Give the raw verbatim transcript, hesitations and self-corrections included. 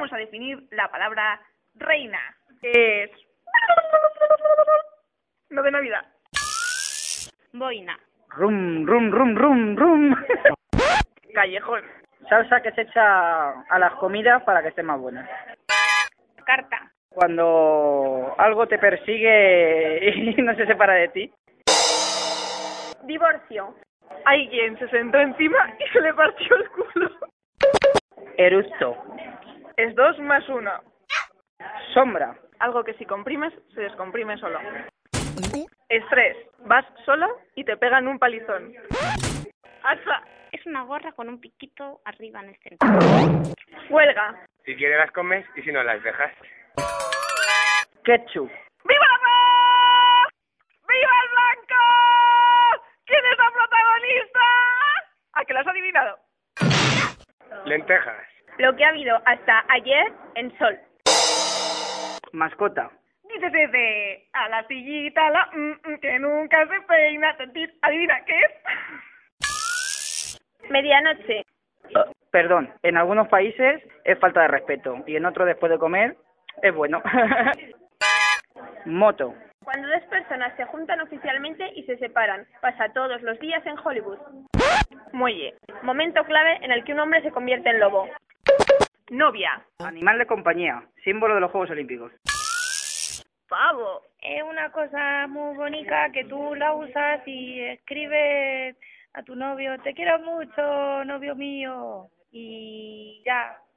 vamos a definir la palabra reina, que es... no de Navidad. Boina. Rum, rum, rum, rum, rum. Callejón. Salsa que se echa a las comidas para que estén más buenas. Carta. Cuando algo te persigue y no se separa de ti. Divorcio. Alguien se sentó encima y se le partió el culo. Eructo. Es dos más uno. Sombra. Algo que si comprimes, se descomprime solo. Estrés. Vas solo y te pegan un palizón. Asa. Es una gorra con un piquito arriba en el centro. Huelga. Si quieres las comes y si no las dejas. Ketchup. ¡Viva la paz! ¡Viva el blanco! ¿Quién es la protagonista? ¿A que lo has adivinado? Lentejas. Lo que ha habido hasta ayer en Sol. Mascota. Dícese de a la sillita, la mm, mm, que nunca se peina. Sentir. Adivina, ¿qué es? Medianoche. Uh, perdón, en algunos países es falta de respeto y en otros después de comer es bueno. Moto. Cuando dos personas se juntan oficialmente y se separan. Pasa todos los días en Hollywood. Muelle. Momento clave en el que un hombre se convierte en lobo. Novia. Animal de compañía, símbolo de los Juegos Olímpicos. Pavo. Es una cosa muy bonita que tú la usas y escribes a tu novio, te quiero mucho, novio mío, y ya.